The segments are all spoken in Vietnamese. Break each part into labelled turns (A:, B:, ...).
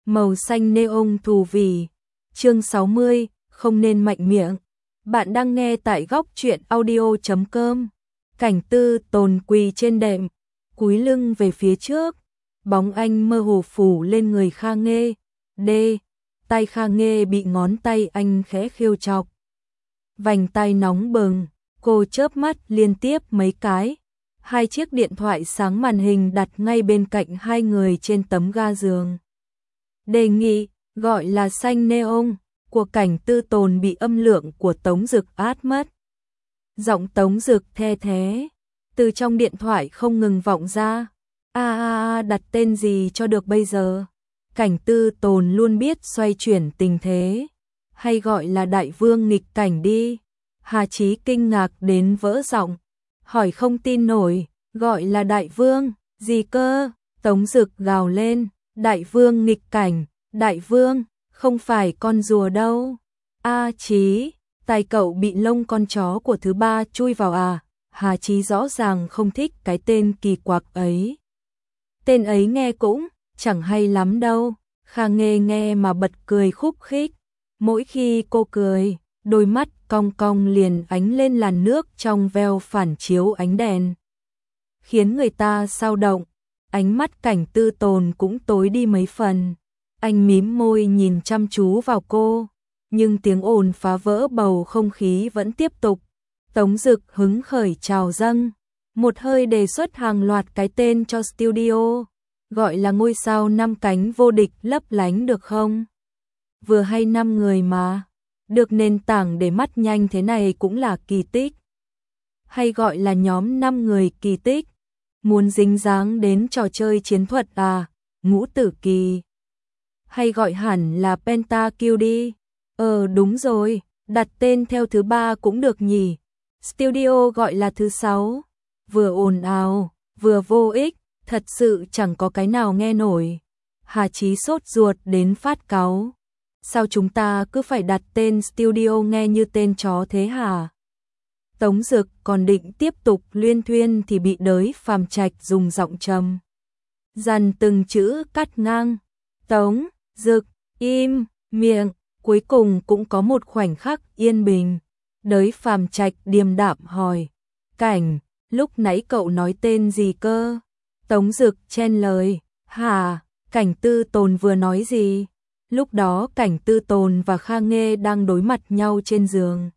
A: Màu xanh neon thù vì. Chương 60, không nên mạnh miệng. Bạn đang nghe tại góc truyện audio.com. Cảnh Tư Tồn quỳ trên đệm, cúi lưng về phía trước, bóng anh mơ hồ phủ lên người Kha Nghê. Tay Kha Nghê bị ngón tay anh khẽ khiêu chọc. Vành tay nóng bừng, cô chớp mắt liên tiếp mấy cái. Hai chiếc điện thoại sáng màn hình đặt ngay bên cạnh hai người trên tấm ga giường. Đề nghị, gọi là xanh neon, của Cảnh Tư Tồn bị âm lượng của Tống Dực át mất. Giọng Tống Dực the thế, từ trong điện thoại không ngừng vọng ra. Đặt tên gì cho được bây giờ? Cảnh Tư Tồn luôn biết xoay chuyển tình thế. Hay gọi là đại vương nghịch cảnh đi. Hà Chí kinh ngạc đến vỡ giọng, hỏi không tin nổi, gọi là đại vương, gì cơ? Tống Dực gào lên, đại vương nghịch cảnh, đại vương, không phải con rùa đâu. Chí, tay cậu bị lông con chó của thứ ba chui vào à? Hà Chí rõ ràng không thích cái tên kỳ quặc ấy. Tên ấy nghe cũng chẳng hay lắm đâu. Kha Nghê nghe mà bật cười khúc khích. Mỗi khi cô cười, đôi mắt cong cong liền ánh lên làn nước trong veo phản chiếu ánh đèn, khiến người ta sao động. Ánh mắt Cảnh Tư Tồn cũng tối đi mấy phần. Anh mím môi nhìn chăm chú vào cô, nhưng tiếng ồn phá vỡ bầu không khí vẫn tiếp tục. Tống Dực hứng khởi trào dâng, một hơi đề xuất hàng loạt cái tên cho studio, gọi là ngôi sao 5 cánh vô địch lấp lánh được không? Vừa hay 5 người mà, được nền tảng để mắt nhanh thế này cũng là kỳ tích. Hay gọi là nhóm 5 người kỳ tích, muốn dính dáng đến trò chơi chiến thuật à, Ngũ Tử Kỳ. Hay gọi hẳn là Pentakill đi. Đúng rồi, đặt tên theo thứ ba cũng được nhỉ. Studio gọi là thứ 6. Vừa ồn ào, vừa vô ích, thật sự chẳng có cái nào nghe nổi. Hà Chí sốt ruột đến phát cáu. Sao chúng ta cứ phải đặt tên studio nghe như tên chó thế hả? Tống Dực còn định tiếp tục luyên thuyên thì bị Đới Phàm Trạch dùng giọng trầm dằn từng chữ cắt ngang. Tống Dực, im miệng. Cuối cùng cũng có một khoảnh khắc yên bình. Đới Phàm Trạch điềm đạm hỏi, Cảnh, lúc nãy cậu nói tên gì cơ? Tống Dực chen lời, hả, Cảnh Tư Tồn vừa nói gì? Lúc đó Cảnh Tư Tồn và Kha Nghê đang đối mặt nhau trên giường,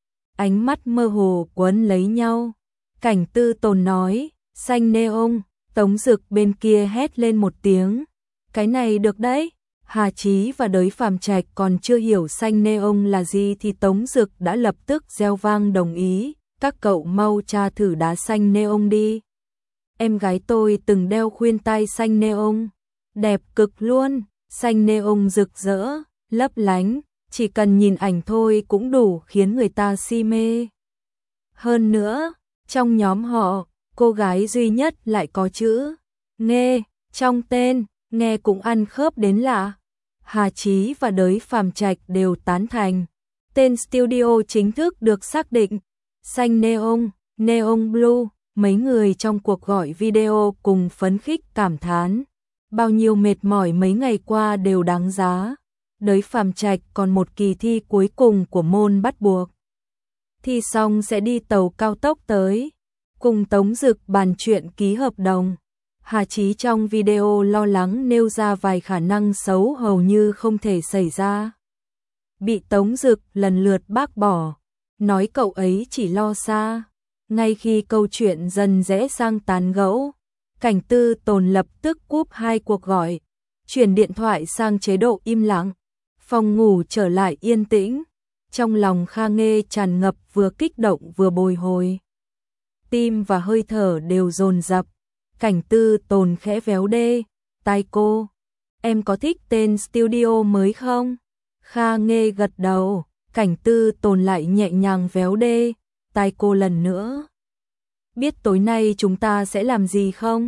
A: ánh mắt mơ hồ quấn lấy nhau. Cảnh Tư Tồn nói, xanh neon. Tống Dực bên kia hét lên một tiếng, cái này được đấy. Hà Chí và Đới Phàm Trạch còn chưa hiểu xanh neon là gì thì Tống Dực đã lập tức reo vang đồng ý, các cậu mau tra thử đá xanh neon đi. Em gái tôi từng đeo khuyên tai xanh neon, đẹp cực luôn, xanh neon rực rỡ, lấp lánh, chỉ cần nhìn ảnh thôi cũng đủ khiến người ta si mê. Hơn nữa, trong nhóm họ, cô gái duy nhất lại có chữ Nghê trong tên, nghe cũng ăn khớp đến lạ. Hà Chí và Đới Phàm Trạch đều tán thành. Tên studio chính thức được xác định, xanh neon, neon blue. Mấy người trong cuộc gọi video cùng phấn khích cảm thán, bao nhiêu mệt mỏi mấy ngày qua đều đáng giá. Đới Phàm Trạch còn một kỳ thi cuối cùng của môn bắt buộc, thi xong sẽ đi tàu cao tốc tới, cùng Tống Dực bàn chuyện ký hợp đồng. Hà Chí trong video lo lắng nêu ra vài khả năng xấu hầu như không thể xảy ra, bị Tống Dực lần lượt bác bỏ, nói cậu ấy chỉ lo xa. Ngay khi câu chuyện dần rẽ sang tán gẫu, Cảnh Tư Tồn lập tức cúp hai cuộc gọi, chuyển điện thoại sang chế độ im lặng. Phòng ngủ trở lại yên tĩnh, trong lòng Kha Nghê tràn ngập vừa kích động vừa bồi hồi. Tim và hơi thở đều dồn dập. Cảnh Tư Tồn khẽ véo đê tai cô, em có thích tên studio mới không? Kha Nghê gật đầu. Cảnh Tư Tồn lại nhẹ nhàng véo đê tai cô lần nữa. Biết tối nay chúng ta sẽ làm gì không?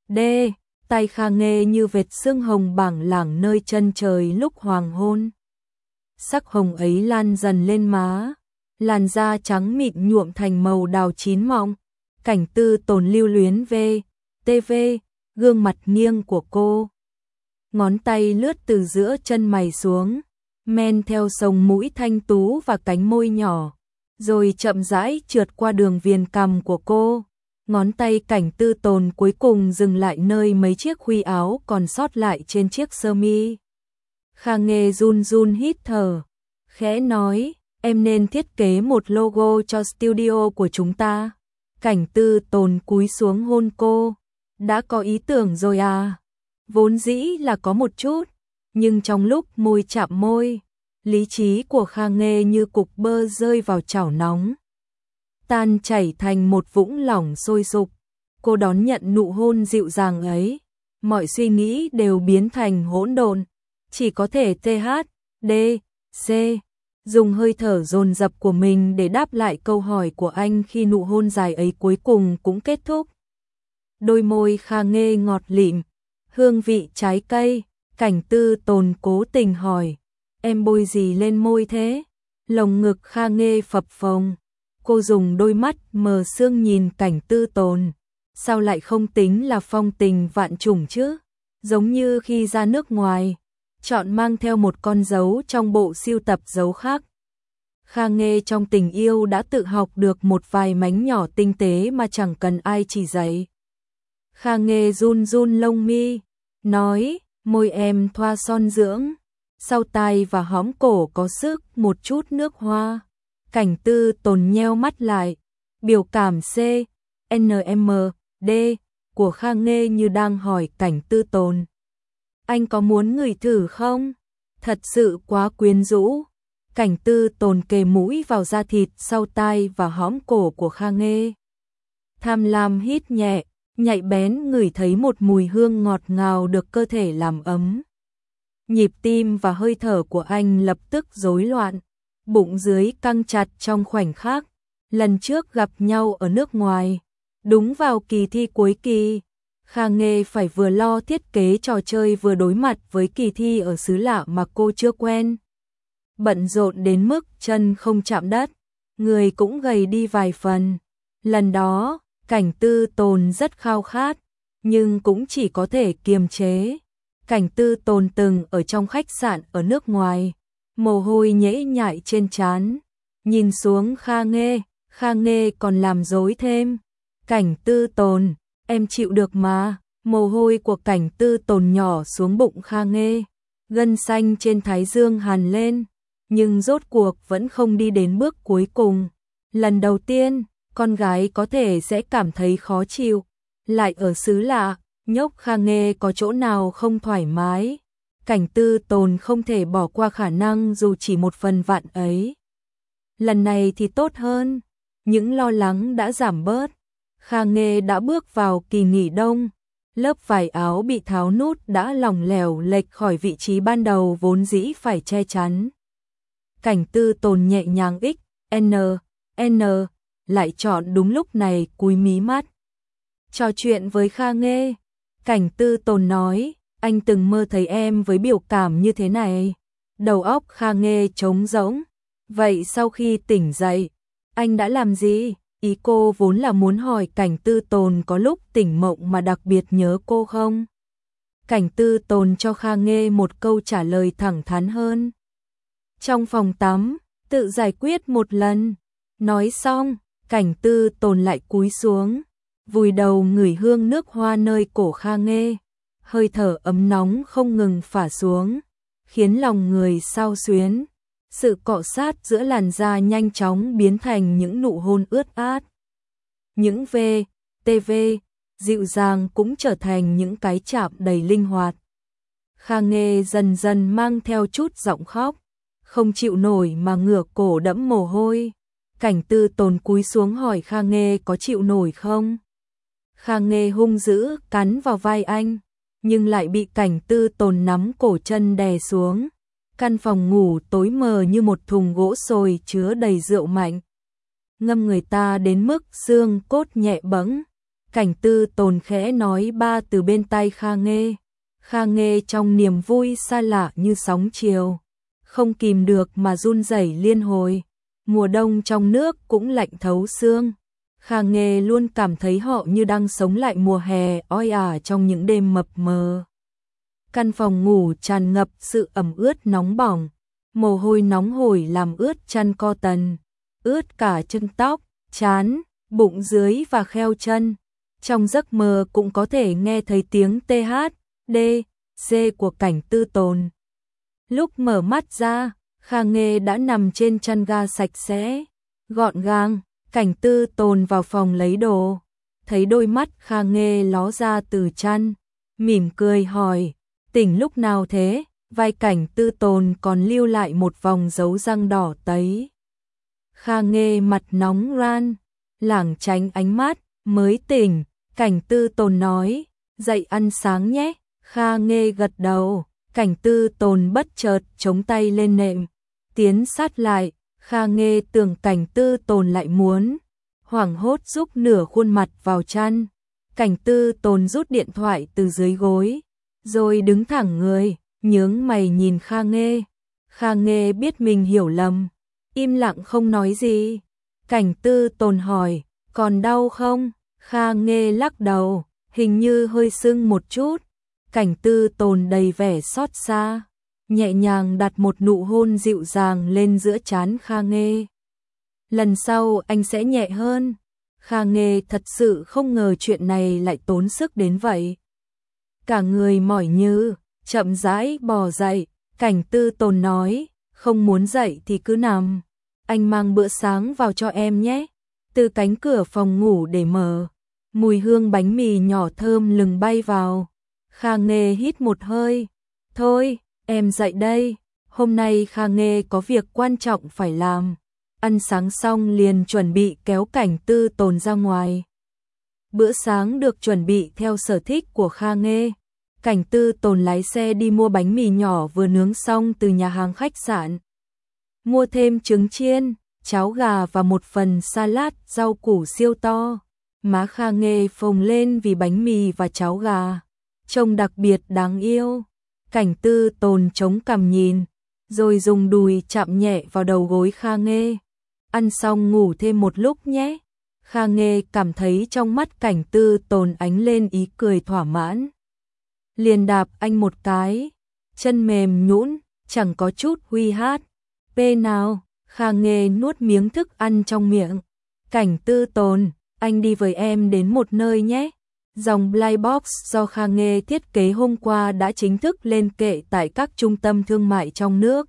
A: Tay Kha Nghê như vệt sương hồng bảng lảng nơi chân trời lúc hoàng hôn. Sắc hồng ấy lan dần lên má, làn da trắng mịn nhuộm thành màu đào chín mọng. Cảnh Tư Tồn lưu luyến TV, gương mặt nghiêng của cô. ngón tay lướt từ giữa chân mày xuống, men theo sống mũi thanh tú và cánh môi nhỏ, rồi chậm rãi trượt qua đường viền cằm của cô. Ngón tay Cảnh Tư Tồn cuối cùng dừng lại nơi mấy chiếc khuy áo còn sót lại trên chiếc sơ mi. Kha Nghê run run hít thở, khẽ nói, em nên thiết kế một logo cho studio của chúng ta. Cảnh Tư Tồn cúi xuống hôn cô, đã có ý tưởng rồi à? Vốn dĩ là có một chút, nhưng trong lúc môi chạm môi, lý trí của Kha Nghê như cục bơ rơi vào chảo nóng, tan chảy thành một vũng lỏng sôi sục. Cô đón nhận nụ hôn dịu dàng ấy, mọi suy nghĩ đều biến thành hỗn độn, chỉ có thể THDC dùng hơi thở dồn dập của mình để đáp lại câu hỏi của anh khi nụ hôn dài ấy cuối cùng cũng kết thúc. Đôi môi Kha Nghê ngọt lịm, hương vị trái cây. Cảnh Tư Tồn cố tình hỏi, em bôi gì lên môi thế? Lồng ngực Kha Nghê phập phồng. Cô dùng đôi mắt mờ sương nhìn Cảnh Tư Tồn. Sao lại không tính là phong tình vạn trùng chứ? Giống như khi ra nước ngoài, chọn mang theo một con dấu trong bộ sưu tập dấu khác. Kha Nghê trong tình yêu đã tự học được một vài mánh nhỏ tinh tế mà chẳng cần ai chỉ dạy. Kha Nghê run run lông mi, nói, môi em thoa son dưỡng, sau tai và hõm cổ có sức một chút nước hoa. Cảnh Tư Tồn nheo mắt lại, biểu cảm CNMD của Kha Nghê như đang hỏi Cảnh Tư Tồn, anh có muốn ngửi thử không? Thật sự quá quyến rũ. Cảnh Tư Tồn kề mũi vào da thịt sau tai và hõm cổ của Kha Nghê. Tham lam hít nhẹ, nhạy bén ngửi thấy một mùi hương ngọt ngào được cơ thể làm ấm. Nhịp tim và hơi thở của anh lập tức rối loạn, bụng dưới căng chặt trong khoảnh khắc. Lần trước gặp nhau ở nước ngoài, đúng vào kỳ thi cuối kỳ, Kha Nghê phải vừa lo thiết kế trò chơi vừa đối mặt với kỳ thi ở xứ lạ mà cô chưa quen. Bận rộn đến mức chân không chạm đất, người cũng gầy đi vài phần. Lần đó, Cảnh Tư Tồn rất khao khát, nhưng cũng chỉ có thể kiềm chế. Cảnh Tư Tồn từng ở trong khách sạn ở nước ngoài, mồ hôi nhễ nhại trên trán, nhìn xuống Kha Nghê còn làm rối thêm. Cảnh Tư Tồn, em chịu được mà. Mồ hôi của Cảnh Tư Tồn nhỏ xuống bụng Kha Nghê, gân xanh trên thái dương hằn lên, nhưng rốt cuộc vẫn không đi đến bước cuối cùng. Lần đầu tiên, con gái có thể sẽ cảm thấy khó chịu, lại ở xứ lạ, nhóc Kha Nghê có chỗ nào không thoải mái. Cảnh Tư Tồn không thể bỏ qua khả năng dù chỉ một phần vạn ấy. Lần này thì tốt hơn, những lo lắng đã giảm bớt. Kha Nghê đã bước vào kỳ nghỉ đông, lớp vải áo bị tháo nút đã lỏng lẻo lệch khỏi vị trí ban đầu vốn dĩ phải che chắn. Cảnh Tư Tồn nhẹ nhàng N lại chọn đúng lúc này cúi mí mắt. Trò chuyện với Kha Nghê, Cảnh Tư Tồn nói, anh từng mơ thấy em với biểu cảm như thế này. Đầu óc Kha Nghê trống rỗng. Vậy sau khi tỉnh dậy, anh đã làm gì? Ý cô vốn là muốn hỏi Cảnh Tư Tồn có lúc tỉnh mộng mà đặc biệt nhớ cô không? Cảnh Tư Tồn cho Kha Nghê một câu trả lời thẳng thắn hơn. Trong phòng tắm, tự giải quyết một lần. Nói xong, Cảnh Tư Tồn lại cúi xuống, vùi đầu ngửi hương nước hoa nơi cổ Kha Nghê. Hơi thở ấm nóng không ngừng phả xuống, khiến lòng người xao xuyến. Sự cọ sát giữa làn da nhanh chóng biến thành những nụ hôn ướt át. Những VTV dịu dàng cũng trở thành những cái chạm đầy linh hoạt. Kha Nghê dần dần mang theo chút giọng khóc, không chịu nổi mà ngửa cổ đẫm mồ hôi. Cảnh Tư Tồn cúi xuống hỏi Kha Nghê có chịu nổi không? Kha Nghê hung dữ cắn vào vai anh, nhưng lại bị Cảnh Tư Tồn nắm cổ chân đè xuống. Căn phòng ngủ tối mờ như một thùng gỗ sồi chứa đầy rượu mạnh, ngâm người ta đến mức xương cốt nhẹ bẫng. Cảnh Tư Tồn khẽ nói ba từ bên tai Kha Nghê. Kha Nghê trong niềm vui xa lạ như sóng chiều, không kìm được mà run rẩy liên hồi. Mùa đông trong nước cũng lạnh thấu xương. Kha Nghê luôn cảm thấy họ như đang sống lại mùa hè oi ả trong những đêm mập mờ. Căn phòng ngủ tràn ngập sự ẩm ướt nóng bỏng, mồ hôi nóng hổi làm ướt chăn cotton, ướt cả chân tóc, trán, bụng dưới và kheo chân. Trong giấc mơ cũng có thể nghe thấy tiếng TH, D, C của Cảnh Tư Tồn. Lúc mở mắt ra, Kha Nghê đã nằm trên chăn ga sạch sẽ, gọn gàng. Cảnh Tư Tồn vào phòng lấy đồ, thấy đôi mắt Kha Nghê ló ra từ chăn, mỉm cười hỏi, tỉnh lúc nào thế? Vai Cảnh Tư Tồn còn lưu lại một vòng dấu răng đỏ tấy. Kha Nghê mặt nóng ran, lảng tránh ánh mắt, mới tỉnh. Cảnh Tư Tồn nói, dậy ăn sáng nhé. Kha Nghê gật đầu. Cảnh Tư Tồn bất chợt chống tay lên nệm, tiến sát lại. Kha Nghê tưởng Cảnh Tư Tồn lại muốn, hoảng hốt giúp nửa khuôn mặt vào chăn. Cảnh Tư Tồn rút điện thoại từ dưới gối, rồi đứng thẳng người, nhướng mày nhìn Kha Nghê. Kha Nghê biết mình hiểu lầm, im lặng không nói gì. Cảnh Tư Tồn hỏi, còn đau không? Kha Nghê lắc đầu, hình như hơi sưng một chút. Cảnh Tư Tồn đầy vẻ xót xa, nhẹ nhàng đặt một nụ hôn dịu dàng lên giữa trán Kha Nghê. Lần sau anh sẽ nhẹ hơn. Kha Nghê thật sự không ngờ chuyện này lại tốn sức đến vậy. Cả người mỏi như, chậm rãi bò dậy. Cảnh Tư Tồn nói, không muốn dậy thì cứ nằm. Anh mang bữa sáng vào cho em nhé. Từ cánh cửa phòng ngủ để mở, mùi hương bánh mì nhỏ thơm lừng bay vào. Kha Nghê hít một hơi. Thôi, em dậy đây. Hôm nay Kha Nghê có việc quan trọng phải làm. Ăn sáng xong liền chuẩn bị kéo Cảnh Tư Tồn ra ngoài. Bữa sáng được chuẩn bị theo sở thích của Kha Nghê. Cảnh Tư Tồn lái xe đi mua bánh mì nhỏ vừa nướng xong từ nhà hàng khách sạn. Mua thêm trứng chiên, cháo gà và một phần salad rau củ siêu to. Má Kha Nghê phồng lên vì bánh mì và cháo gà, trông đặc biệt đáng yêu. Cảnh Tư Tồn chống cằm nhìn, rồi dùng đùi chạm nhẹ vào đầu gối Kha Nghê. Ăn xong ngủ thêm một lúc nhé. Kha Nghê cảm thấy trong mắt Cảnh Tư Tồn ánh lên ý cười thỏa mãn. Liền đạp anh một cái, chân mềm nhũn, chẳng có chút huy hát. P nào, Kha Nghê nuốt miếng thức ăn trong miệng. Cảnh Tư Tồn, anh đi với em đến một nơi nhé. Dòng Blind Box do Kha Nghê thiết kế hôm qua đã chính thức lên kệ tại các trung tâm thương mại trong nước.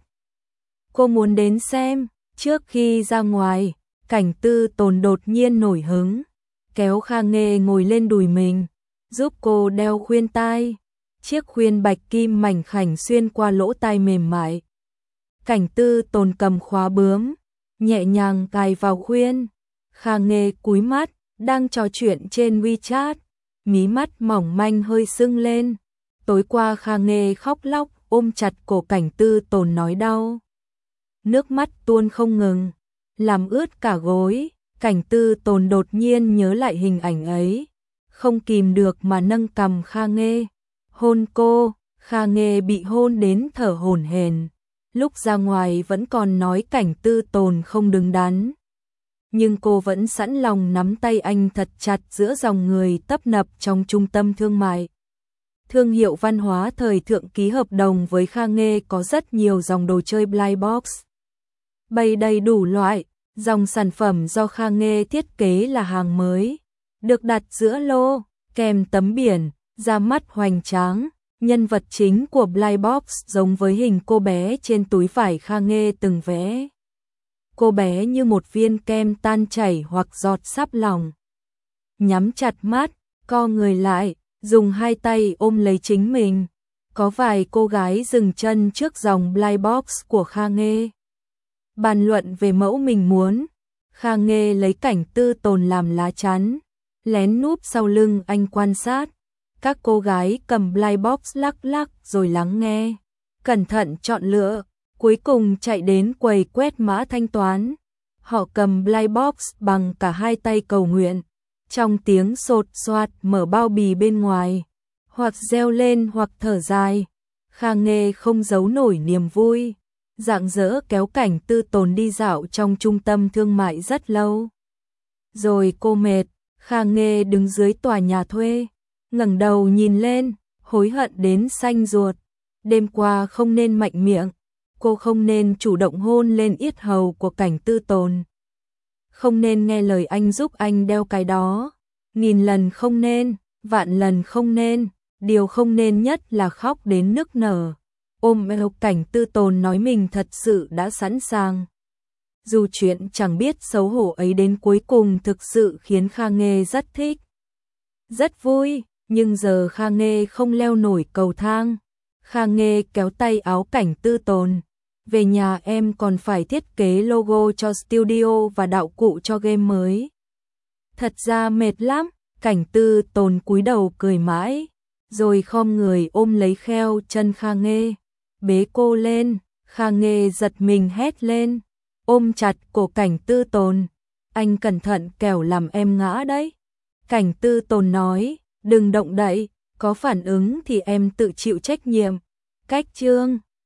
A: Cô muốn đến xem. Trước khi ra ngoài, Cảnh Tư Tồn đột nhiên nổi hứng, kéo Kha Nghê ngồi lên đùi mình, giúp cô đeo khuyên tai. Chiếc khuyên bạch kim mảnh khảnh xuyên qua lỗ tai mềm mại. Cảnh Tư Tồn cầm khóa bướm, nhẹ nhàng cài vào khuyên. Kha Nghê cúi mắt, đang trò chuyện trên WeChat, mí mắt mỏng manh hơi sưng lên. Tối qua Kha Nghê khóc lóc ôm chặt cổ Cảnh Tư Tồn nói đau. Nước mắt tuôn không ngừng, làm ướt cả gối. Cảnh Tư Tồn đột nhiên nhớ lại hình ảnh ấy, không kìm được mà nâng cằm Kha Nghê, hôn cô. Kha Nghê bị hôn đến thở hổn hển, lúc ra ngoài vẫn còn nói Cảnh Tư Tồn không đứng đắn. Nhưng cô vẫn sẵn lòng nắm tay anh thật chặt giữa dòng người tấp nập trong trung tâm thương mại. Thương hiệu văn hóa thời thượng ký hợp đồng với Kha Nghê có rất nhiều dòng đồ chơi Blind Box, bày đầy đủ loại. Dòng sản phẩm do Kha Nghê thiết kế là hàng mới, được đặt giữa lô, kèm tấm biển, ra mắt hoành tráng. Nhân vật chính của Blind Box giống với hình cô bé trên túi vải Kha Nghê từng vẽ. Cô bé như một viên kem tan chảy hoặc giọt sáp lỏng. Nhắm chặt mắt, co người lại, dùng hai tay ôm lấy chính mình. Có vài cô gái dừng chân trước dòng Blind Box của Kha Nghê, bàn luận về mẫu mình muốn. Kha Nghê lấy Cảnh Tư Tồn làm lá chắn, lén núp sau lưng anh quan sát. Các cô gái cầm Blind Box lắc lắc rồi lắng nghe, cẩn thận chọn lựa, cuối cùng chạy đến quầy quét mã thanh toán. Họ cầm Blind Box bằng cả hai tay cầu nguyện, trong tiếng sột soạt mở bao bì bên ngoài, hoặc reo lên hoặc thở dài. Kha Nghê không giấu nổi niềm vui, rạng rỡ kéo Cảnh Tư Tồn đi dạo trong trung tâm thương mại rất lâu. Rồi cô mệt, Kha Nghê đứng dưới tòa nhà thuê, ngẩng đầu nhìn lên, hối hận đến xanh ruột. Đêm qua không nên mạnh miệng, cô không nên chủ động hôn lên yết hầu của Cảnh Tư Tồn. Không nên nghe lời anh giúp anh đeo cái đó. Nghìn lần không nên, vạn lần không nên, điều không nên nhất là khóc đến nức nở. Ôm eo Cảnh Tư Tồn nói mình thật sự đã sẵn sàng. Dù chuyện chẳng biết xấu hổ ấy đến cuối cùng thực sự khiến Kha Nghê rất thích. Rất vui, nhưng giờ Kha Nghê không leo nổi cầu thang. Kha Nghê kéo tay áo Cảnh Tư Tồn. Về nhà em còn phải thiết kế logo cho studio và đạo cụ cho game mới. Thật ra mệt lắm, Cảnh Tư Tồn cúi đầu cười mãi, rồi khom người ôm lấy kheo chân Kha Nghê, bế cô lên. Kha Nghê giật mình hét lên, ôm chặt cổ Cảnh Tư Tồn. Anh cẩn thận kẻo làm em ngã đấy. Cảnh Tư Tồn nói, đừng động đậy, có phản ứng thì em tự chịu trách nhiệm. Cách chương